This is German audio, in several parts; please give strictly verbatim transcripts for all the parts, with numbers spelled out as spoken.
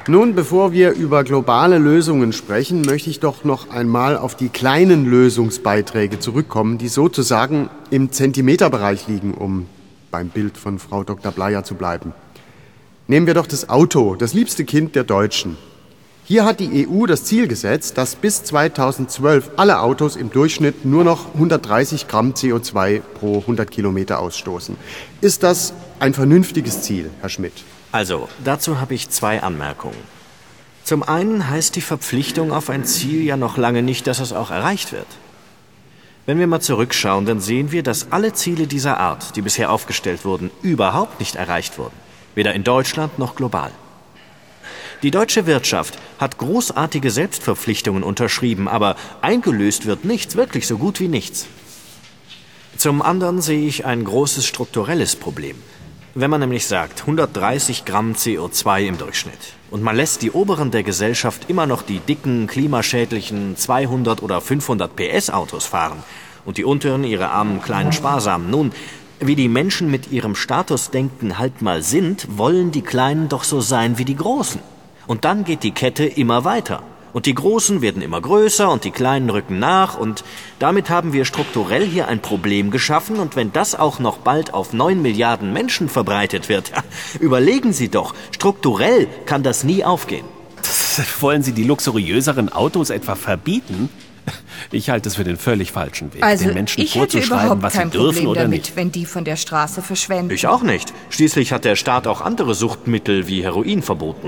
Nun, bevor wir über globale Lösungen sprechen, möchte ich doch noch einmal auf die kleinen Lösungsbeiträge zurückkommen, die sozusagen im Zentimeterbereich liegen, um beim Bild von Frau Doktor Bleier zu bleiben. Nehmen wir doch das Auto, das liebste Kind der Deutschen. Hier hat die E U das Ziel gesetzt, dass bis zweitausendzwölf alle Autos im Durchschnitt nur noch hundertdreißig Gramm C O zwei pro hundert Kilometer ausstoßen. Ist das ein vernünftiges Ziel, Herr Schmidt? Also, dazu habe ich zwei Anmerkungen. Zum einen heißt die Verpflichtung auf ein Ziel ja noch lange nicht, dass es auch erreicht wird. Wenn wir mal zurückschauen, dann sehen wir, dass alle Ziele dieser Art, die bisher aufgestellt wurden, überhaupt nicht erreicht wurden. Weder in Deutschland noch global. Die deutsche Wirtschaft hat großartige Selbstverpflichtungen unterschrieben, aber eingelöst wird nichts, wirklich so gut wie nichts. Zum anderen sehe ich ein großes strukturelles Problem. Wenn man nämlich sagt, hundertdreißig Gramm C O zwei im Durchschnitt und man lässt die Oberen der Gesellschaft immer noch die dicken, klimaschädlichen zweihundert oder fünfhundert P S Autos fahren und die Unteren ihre armen, kleinen Sparsamen, nun, wie die Menschen mit ihrem Statusdenken halt mal sind, wollen die Kleinen doch so sein wie die Großen. Und dann geht die Kette immer weiter. Und die Großen werden immer größer und die Kleinen rücken nach. Und damit haben wir strukturell hier ein Problem geschaffen. Und wenn das auch noch bald auf neun Milliarden Menschen verbreitet wird, ja, überlegen Sie doch, strukturell kann das nie aufgehen. Wollen Sie die luxuriöseren Autos etwa verbieten? Ich halte es für den völlig falschen Weg, also, den Menschen ich hätte vorzuschreiben, überhaupt was kein sie dürfen Problem oder damit, nicht. wenn die von der Straße verschwenden. Ich auch nicht. Schließlich hat der Staat auch andere Suchtmittel wie Heroin verboten.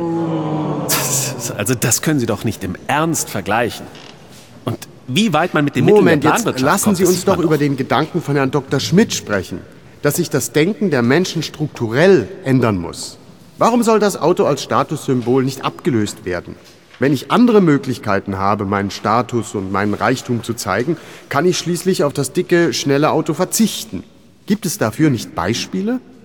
Also das können Sie doch nicht im Ernst vergleichen. Und wie weit man mit dem Moment, Mittel der jetzt Planwirtschaft lassen kommt, Sie das uns sieht man doch über den Gedanken von Herrn Doktor Schmidt sprechen, dass sich das Denken der Menschen strukturell ändern muss. Warum soll das Auto als Statussymbol nicht abgelöst werden? Wenn ich andere Möglichkeiten habe, meinen Status und meinen Reichtum zu zeigen, kann ich schließlich auf das dicke, schnelle Auto verzichten. Gibt es dafür nicht Beispiele?